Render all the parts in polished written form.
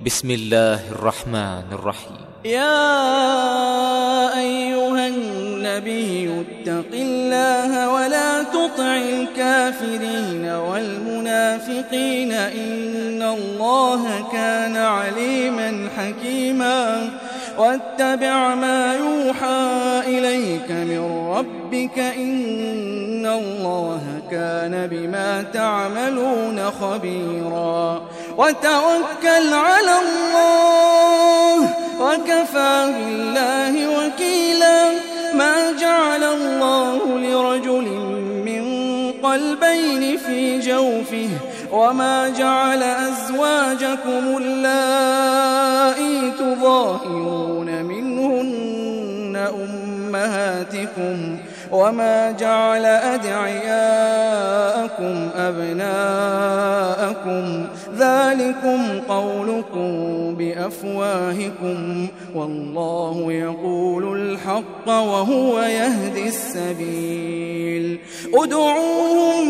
بسم الله الرحمن الرحيم. يا أيها النبي اتق الله ولا تطع الكافرين والمنافقين إن الله كان عليما حكيما واتبع ما يوحى إليك من ربك إن الله كان بما تعملون خبيرا وتوكل على الله وكفى بالله وكيلا ما جعل الله لرجل من قلبين في جوفه وما جعل أزواجكم اللائي تظاهرون منهن أمهاتكم وما جعل أدعياءكم أبناءكم ذلكم قولكم بأفواهكم والله يقول الحق وهو يهدي السبيل ادعوهم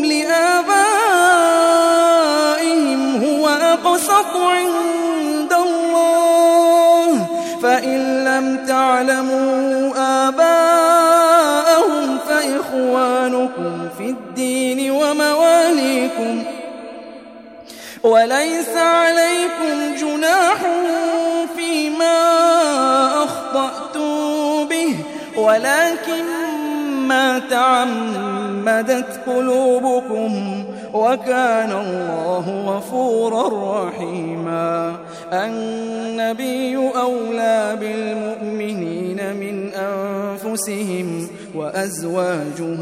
لآبائهم هو أقسط عند الله فإن لم تعلموا آباءهم فإخوانكم في الدين ومواليكم وليس عليكم جناح فيما أخطأتم به ولكن ما تعمدت قلوبكم وكان الله غفورا رحيما النبي أولى بالمؤمنين من أنفسهم وأزواجه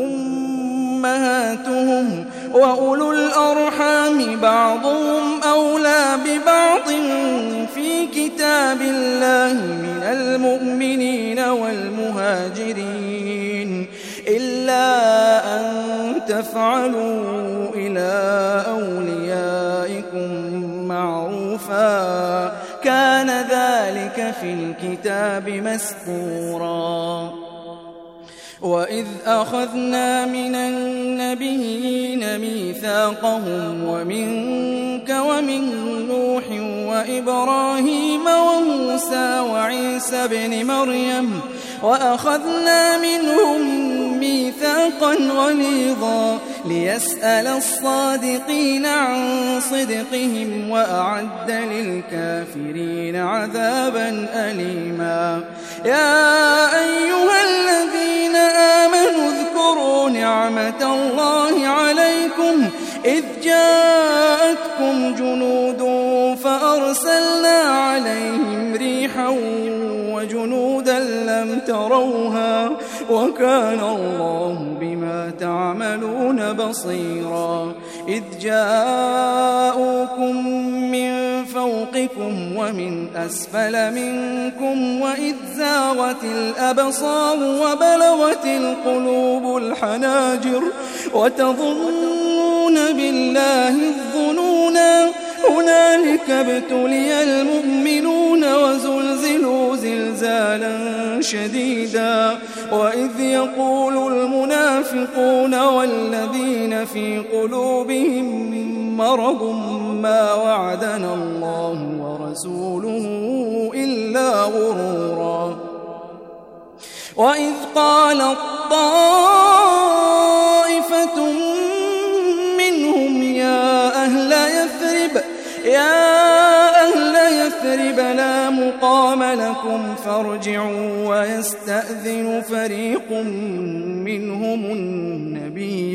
أمهاتهم وأولو الأرحام بعضهم أولى ببعض في كتاب الله من المؤمنين والمهاجرين إلا أن تفعلوا إلى أوليائكم معروفا كان ذلك في الكتاب مسطورا وإذ أخذنا من النبيين ميثاقهم ومنك ومن نوح وإبراهيم وموسى وعيسى بن مريم وأخذنا منهم ميثاقا غليظا ليسأل الصادقين عن صدقهم وأعد للكافرين عذابا أليما يا أيها الذين آمنوا اذكروا نعمة الله عليكم إذ جاءتكم جنود فأرسلنا عليهم ريحا وجنودا لم تروها وكان الله بما تعملون بصيرا إذ جاءوكم من فوقكم ومن أسفل منكم وإذ زاغت الأبصار وبلغت القلوب الحناجر وتظنون بالله الظنونا هنالك ابتلي المؤمنون وزلزلوا زلزالا شديدا وإذ يقول المنافقون والذين في قلوبهم مرض ما وعدنا الله ورسوله إلا غرورا وإذ قالت طائفة منهم يا أهل يثرب لا مقام لكم فارجعوا ويستأذن فريق منهم النبي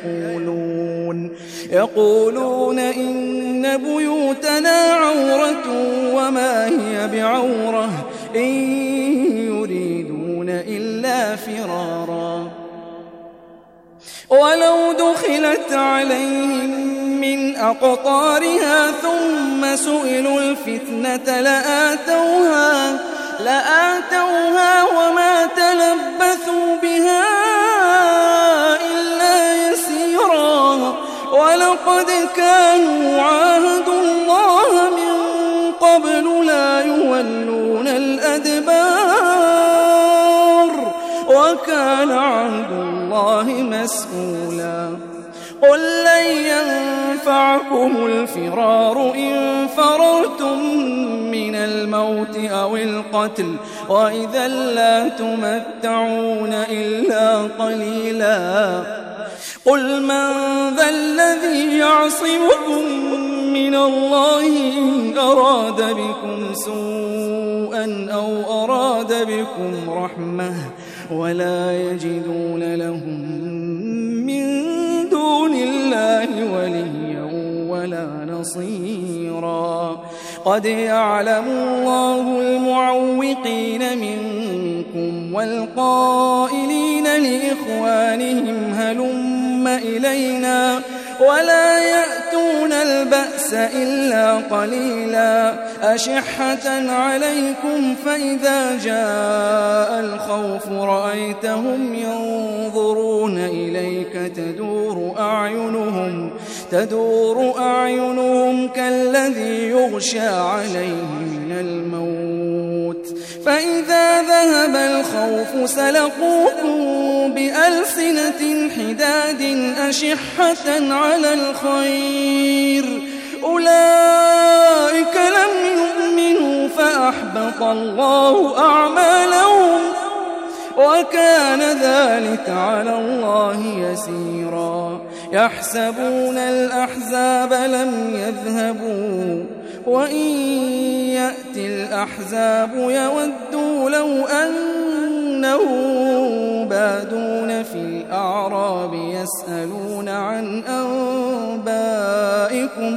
يقولون إن بيوتنا عورة وما هي بعورة إن يريدون إلا فرارا ولو دخلت عليهم من أقطارها ثم سئلوا الفتنة لآتوها وما تلبثوا بها إلا يسيرا ولقد كانوا عاهدوا الله من قبل لا يولون الأدبار وكان عهد الله مسؤولا قل لن ينفعكم الفرار إن فررتم الموت أو القتل وإذا لا تمتعون إلا قليلا. قل من ذا الذي يعصمكم من الله إن أراد بكم سوءا أو أراد بكم رحمة ولا يجدون لهم من دون الله وليا ولا نصيرا. قد يعلم الله المعوقين منكم والقائلين لإخوانهم هلم إلينا ولا يأتون البأس إلا قليلا. أشحة عليكم فإذا جاء الخوف رأيتهم ينظرون إليك تدور أعينهم كالذي يغشى عليه من الموت فإذا ذهب الخوف سلقوكم بألسنة حداد أشحة على الخير أولئك لم يؤمنوا فأحبط الله أعمالهم وكان ذلك على الله يسيرا. يحسبون الأحزاب لم يذهبوا وإن يأتي الأحزاب يودوا لو أنهم بادون في الأعراب يسألون عن أنبائكم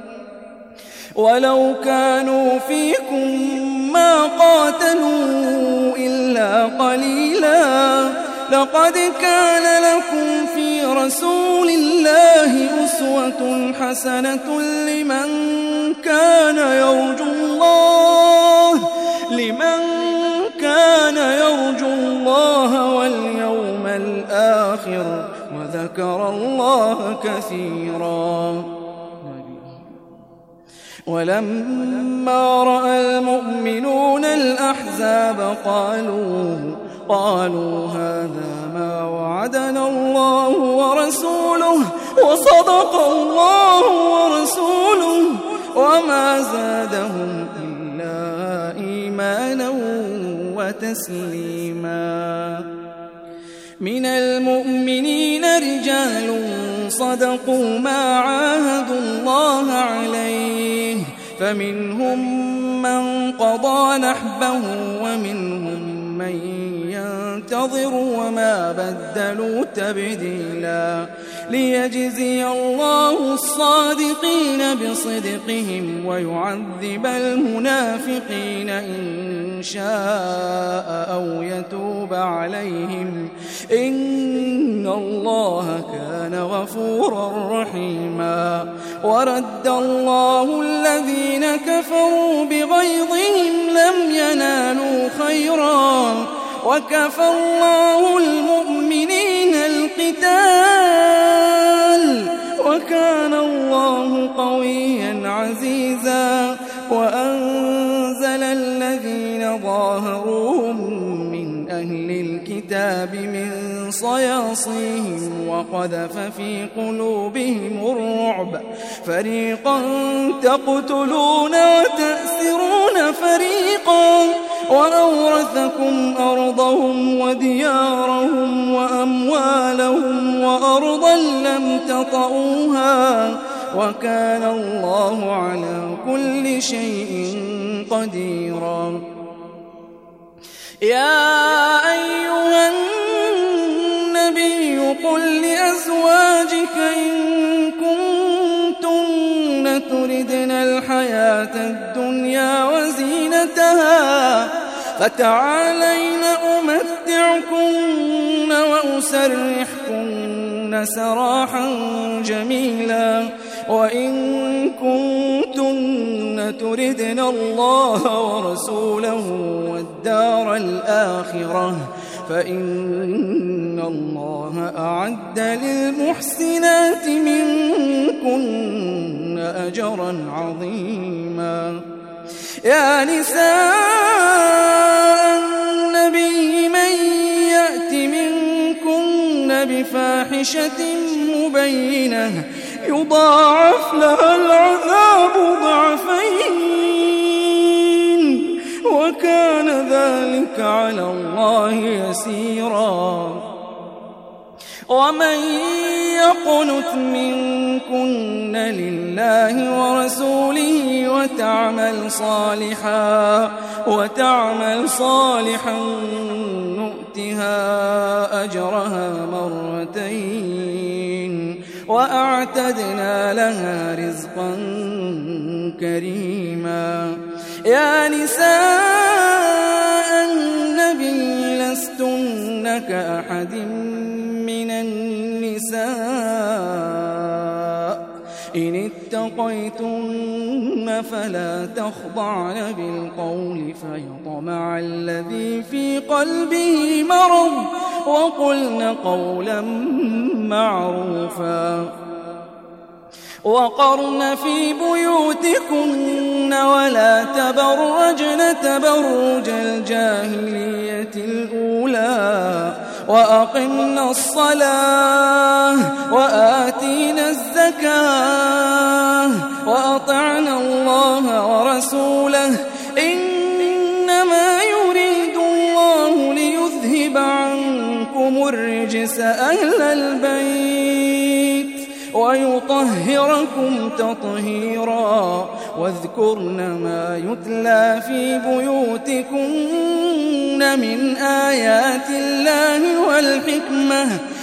ولو كانوا فيكم ما قاتلوا إلا قليلا. لقد كان لكم في رسول الله أسوة حسنة لمن كان يرجو الله واليوم الآخر وذكر الله كثيرا. ولما رأى المؤمنون الأحزاب قالوا هذا ما وعدنا الله ورسوله وصدق الله ورسوله وما زادهم إلا إيمانا وتسليما. من المؤمنين رجال صدقوا ما عاهدوا الله عليه فمنهم من قضى نحبه ومنهم من ينتظر وما بدلوا تبديلا. ليجزي الله الصادقين بصدقهم ويعذب المنافقين إن شاء أو يتوب عليهم إن الله كان غفورا رحيما. ورد الله الذين كفروا بغيظهم لم ينالوا خيرا وكفى الله المؤمنين القتال وكان الله قويا عزيزا. وأنزل الذين ظاهروهم من أهل الكتاب من صياصيهم وقذف في قلوبهم الرعب فريقا تقتلون وتأسرون فريقا وأورثكم أرضهم وديارهم وأموالهم وأرضا لم تطئوها وكان الله على كل شيء قديرا. يا أيها النبي قل لأزواجك إن كنتن تردن الحياة الدنيا وزينتها فتعالين أمتعكن وأسرحكن سراحا جميلا. وإن كنتن تردن الله ورسوله والدار الآخرة فإن الله أعد للمحسنات منكن أجرا عظيما. يا نساء النبي من يأت منكن بفاحشة مبينة يضاعف لها العذاب ضعفين ذلك على الله يسيرا. ومن يقنت منكن لله ورسوله وتعمل صالحا نؤتها أجرها مرتين وأعتدنا لها رزقا كريما. يا نساء النبي لستن كأحد من النساء إن اتقيتن فلا تخضعن بالقول فيطمع الذي في قلبه مرض وقلن قولا معروفا. وقرن في بيوتكن ولا تبرجن تبرج الجاهلية الأولى وأقمنا الصلاة وآتينا الزكاة وأطعنا الله ورسوله إنما يريد الله ليذهب عنكم الرجس أهل البيت ويطهركم تطهيرا. واذكرن ما يتلى في بيوتكن من آيات الله والحكمة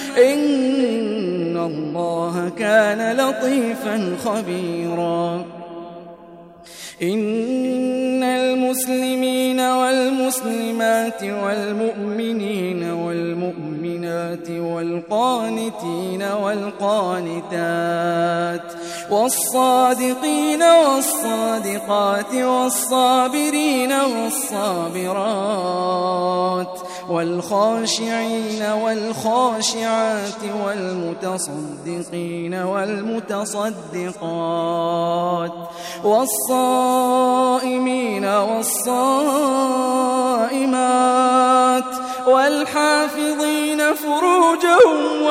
إن الله كان لطيفا خبيرا. إن المسلمين والمسلمات والمؤمنين والمؤمنات والقانتين والقانتات والصادقين والصادقات والصابرين والصابرات والخاشعين والخاشعات والمتصدقين والمتصدقات والصائمين والصائمات والحافظين فروجهم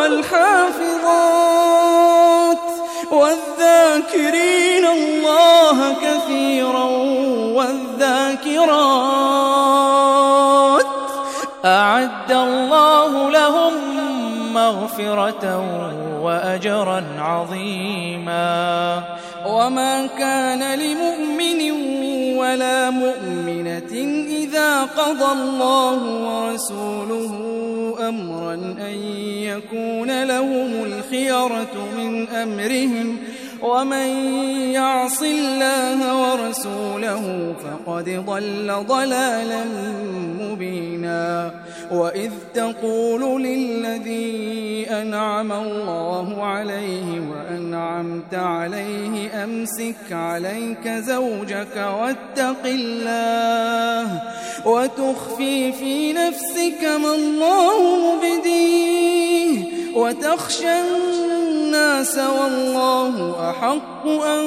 والحافظات والذاكرين الله كثيرا والذاكرات أعد الله لهم مغفرة وأجرا عظيما. وما كان لمؤمن ولا مؤمنة إذا قضى الله ورسوله أمرا أن يكون لهم الخيرة من أمرهم ومن يعص الله ورسوله فقد ضل ضلالا مبينا. وإذ تقول للذي أنعم الله عليه وأنعمت عليه أمسك عليك زوجك واتق الله وتخفي في نفسك ما الله مبديه وتخشى الناس والله أحق أن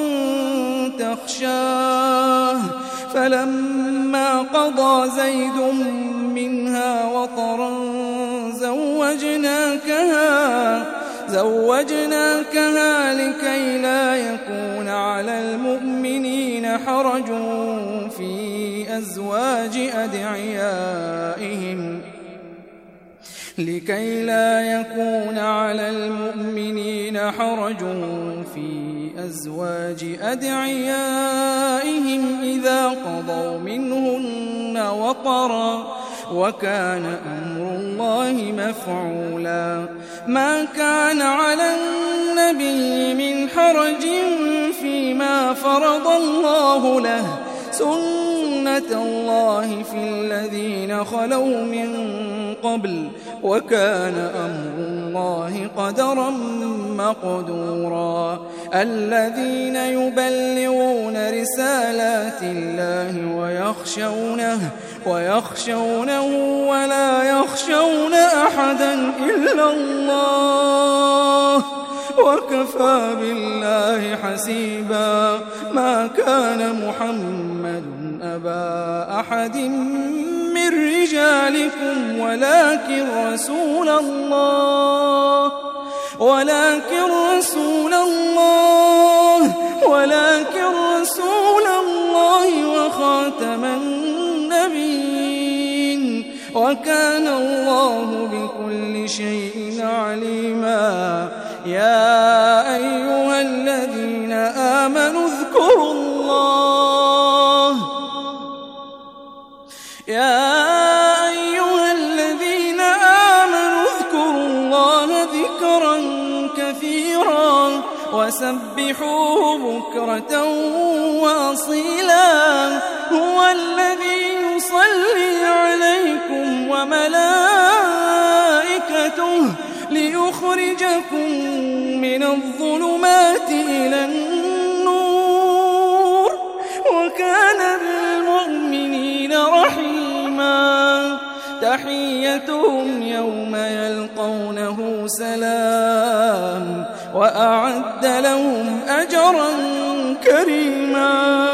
تخشاه. فلما قضى زيد منها وطرا زوجناكها لكي لا يكون على المؤمنين حرج في أزواج أدعيائهم إذا قضوا منهن وطرا وكان أمر الله مفعولا. ما كان على النبي من حرج فيما فرض الله له سنة الله في الذين خلوا من قبل وكان أمر الله قدرا مقدورا. الذين يبلغون رسالات الله ويخشونه ولا يخشون أحدا إلا الله وكفى بالله حسيبا. ما كان محمد أبا أحد من رجالكم ولكن رسول الله وخاتم النبيين. وكان الله بكل شيء عليما. يا أيها الذين آمنوا اذكروا الله ذكرا كثيرا وسبحوه بكرة وأصيلا. هو الذي يصلي عليكم وملائكته ليخرجكم من الظلمات إلى النور وكان بالمؤمنين رحيما. تحيتهم يوم يلقونه سلام وأعد لهم أجرا كريما.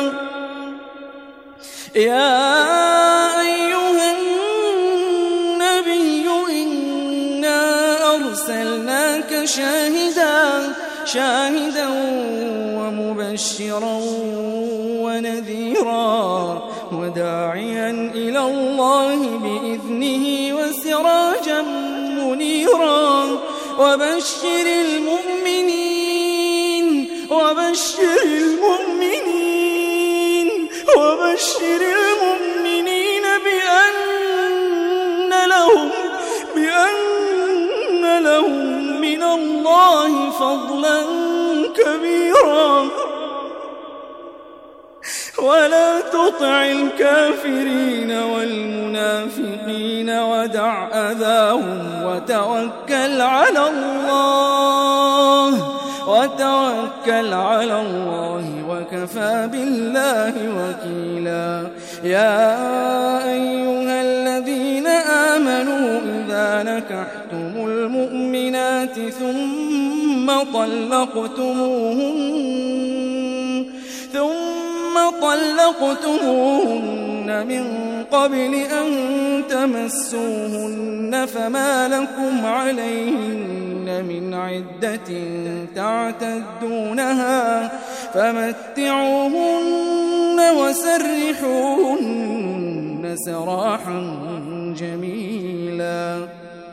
يا أيها النبي إنا أرسلناك شاهدا ومبشرا ونذيرا وداعيا إلى الله بإذنه وسراجا منيرا. وبشر المؤمنين بأن لهم من الله فضلا كبيرا. ولا تطع الكافرين والمنافقين ودع أذاهم وتوكل على الله وكفى بالله وكيلا. يا أيها الذين آمنوا إذا نكحتم المؤمنات ثم طلقتموهن من قبل أن تمسوهن فما لكم عليهن من عدة تعتدونها فمتعوهن وسرحوهن سراحا جميلا.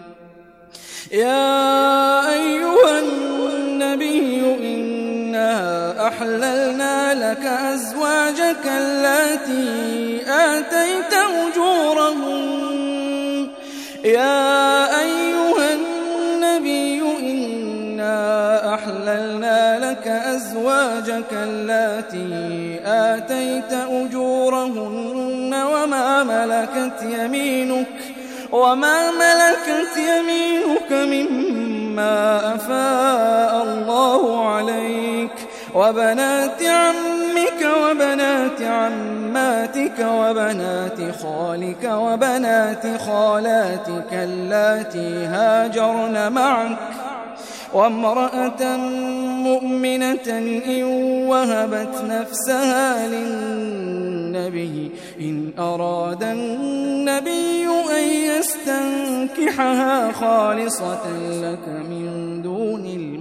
يا أيها النبي إنا أحللنا لك أزواجك اللاتي آتيت أجورهن وما ملكت يمينك مما أفاء الله عليك وبنات عمك وبنات عماتك وبنات خالك وبنات خالاتك اللاتي هاجرن معك وامرأة مؤمنة إن وهبت نفسها للنبي إن أراد النبي أن يستنكحها خالصة لك من دون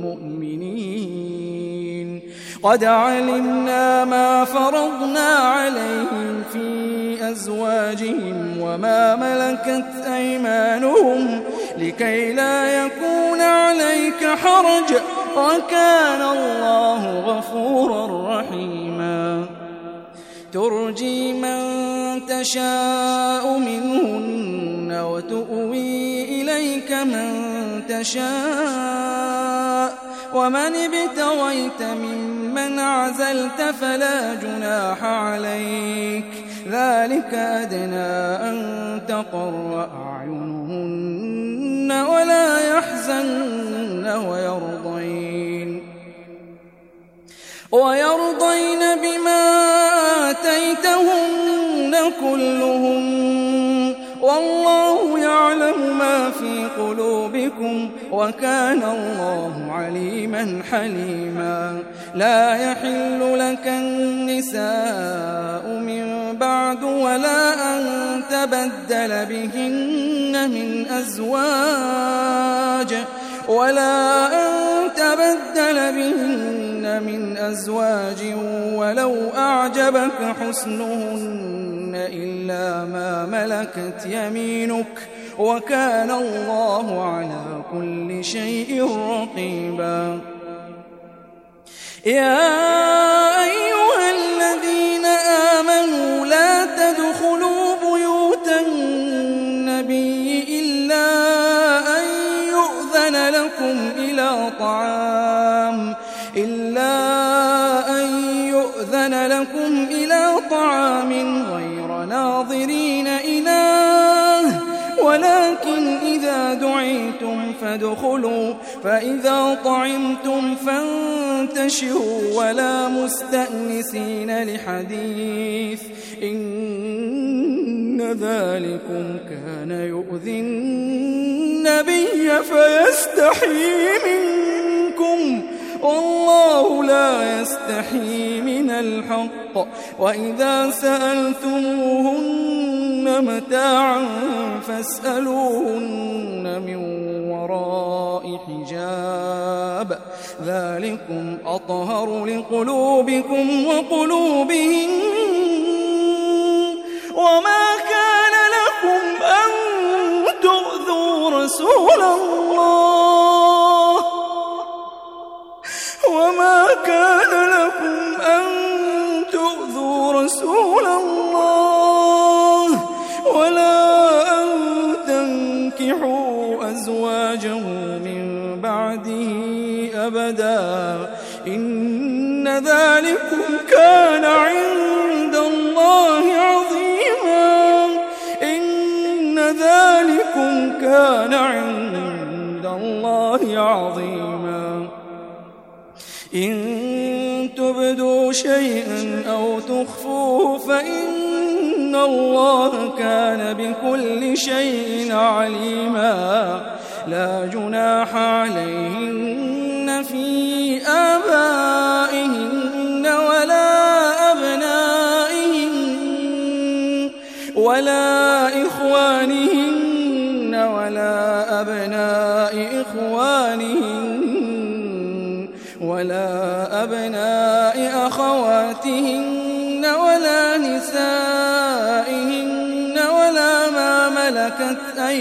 المؤمنين. قد علمنا ما فرضنا عليهم في أزواجهم وما ملكت أيمانهم لكي لا يكون عليك حرج وكان الله غفورا رحيما. ترجي من تشاء منهن وتؤوي إليك من تشاء ومن ابتغيت ممن عزلت فلا جناح عليك ذلك أدنى أن تقر أعينهن ولا يحزن ويرضين بما آتيتهن كلهم والله يعلم ما في قلوبكم وكان الله عليما حليما. لا يحل لك النساء من بعد ولا أن تبدل بهن من أزواج ولو أعجبك حسنهن إلا ما ما ملكت يمينك وكان الله على كل شيء رقيبا. يا أيها الذين آمنوا لا تدخلوا بيوت النبي إلا أن يؤذن لكم إلى طعام غير ناظرين إناه ولكن إذا دعيتم فادخلوا فإذا طعمتم فانتشروا ولا مستأنسين لحديث إن ذلكم كان يؤذي النبي فيستحيي منكم والله لا يستحيي من الحق. وإذا سألتموهن متاعا فاسألوهن من وراء حجاب ذلكم أطهر لقلوبكم وقلوبهم. وما كان لكم أن تؤذوا رسول الله ولا أن تنكحوا أزواجه من بعده أبدا إن ذلكم كان عند الله عظيما. إن تبدوا شيئا أو تخفوه فإن الله كان بكل شيء عليما. لا جناح عليهن في آبائهن ولا إخوانهن ولا أبناء إخوانهن ولا أبناء أخواتهن ولا نسائهن ولا ما ملكت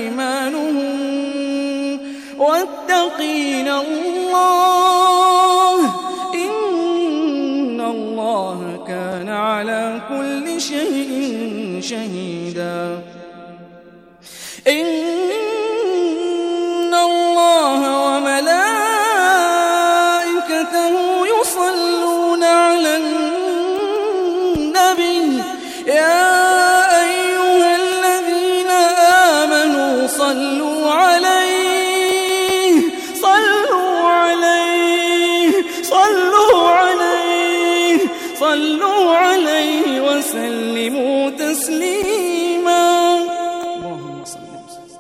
أيمانهن واتقين الله إن الله كان على كل شيء شهيدا. إن الله وملائكته يصلون على النبي يا أيها الذين آمنوا صلوا عليه وسلموا تسليما. اللهم صل وسلم.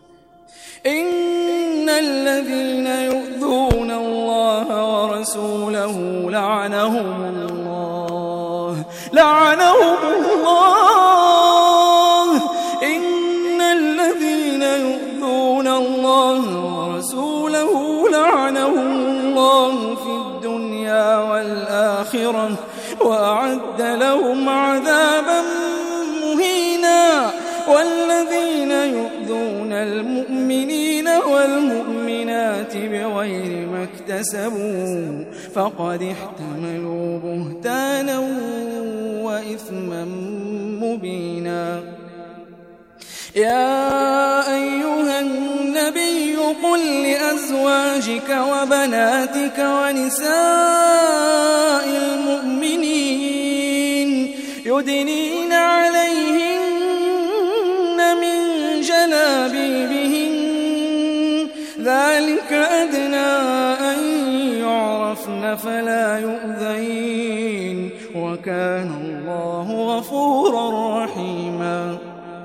إن الذين يؤذون الله ورسوله لعنهم الله. إن الذين يؤذون الله ورسوله لعنهم الله في الدنيا والآخرة وأعد لهم عذابا مهينا. والذين يؤذون المؤمنين والمؤمنات بغير ما اكتسبوا فقد احتملوا بهتانا وإثما مبينا. يا أيها النبي قل لأزواجك وبناتك ونساء المؤمنين يدنين عليهن من جلابيبهن ذلك أدنى أن يعرفن فلا يؤذين وكان الله غفورا رحيما.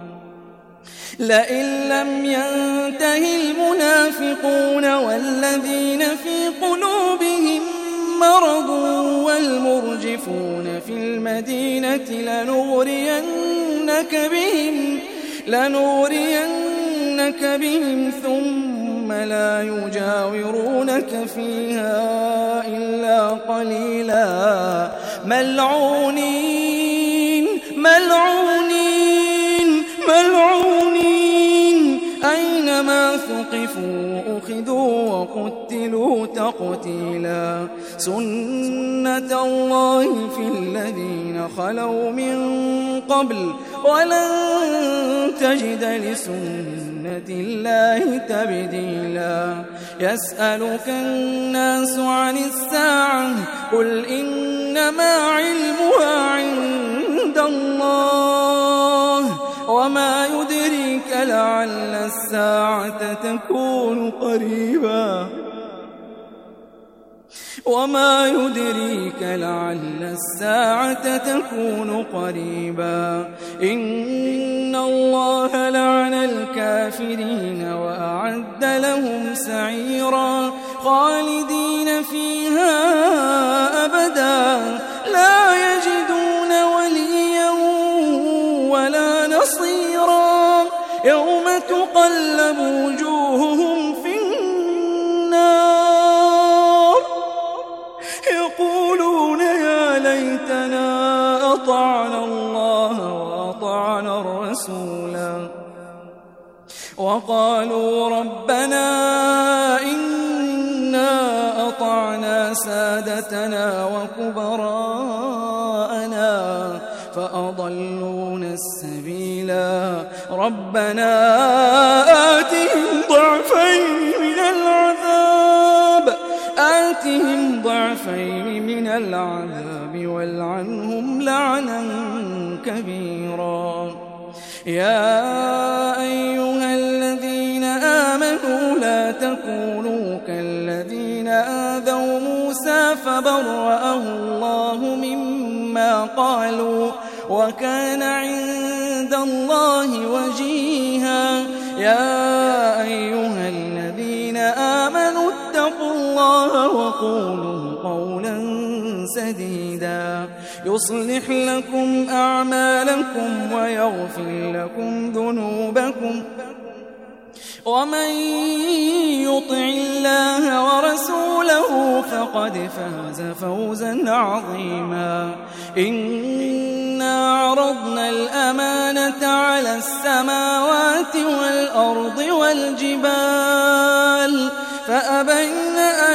لئن لم ينته المنافقون والذين في قلوبهم مرض والمرجفون في المدينة لنغرينك بهم ثم لا يجاورونك فيها إلا قليلا ملعونين ثقفوا أخذوا وقتلوا تقتيلا سنة الله في الذين خلوا من قبل ولن تجد لسنة الله تبديلا يسألك الناس عن الساعة قل إنما علمها عند الله وما يدريك لعل الساعة تكون قريبا وما يدريك لعل الساعة تكون قريبا إن الله لعن الكافرين وأعد لهم سعيرا خالدين فيها أبدا لا يجدون وليا ولا نصيرا يوم تقلب وجوههم في النار يقولون يا ليتنا أطعنا الله وأطعنا الرسولا وقالوا ربنا إنا أطعنا سادتنا وكبراءنا فأضلونا السبيلا ربنا آتهم ضعفين من العذاب والعنهم لعنا كبيرا يا أيها الذين آمنوا لا تكونوا كالذين آذوا موسى فبرأه الله مما قالوا وكان عند الله وجيها يا أيها الذين آمنوا اتقوا الله وقولوا قولا سديدا يصلح لكم أعمالكم ويغفر لكم ذنوبكم ومن يطع الله ورسوله فقد فاز فوزا عظيما إنا عرضنا الأمانة على السماوات والأرض والجبال فأبين أن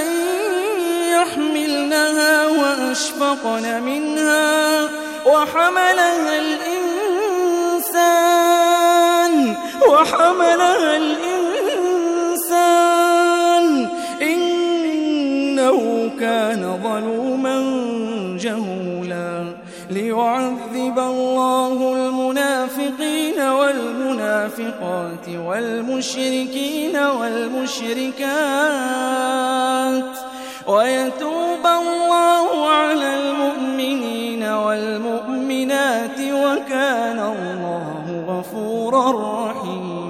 يحملنها وأشفقن منها وحملها الإنسان إنه كان ظلوما جهولا ليعذب الله المنافقين والمنافقات والمشركين والمشركات ويتوب الله على المؤمنين والمؤمنات وكان الله غفورا رحيما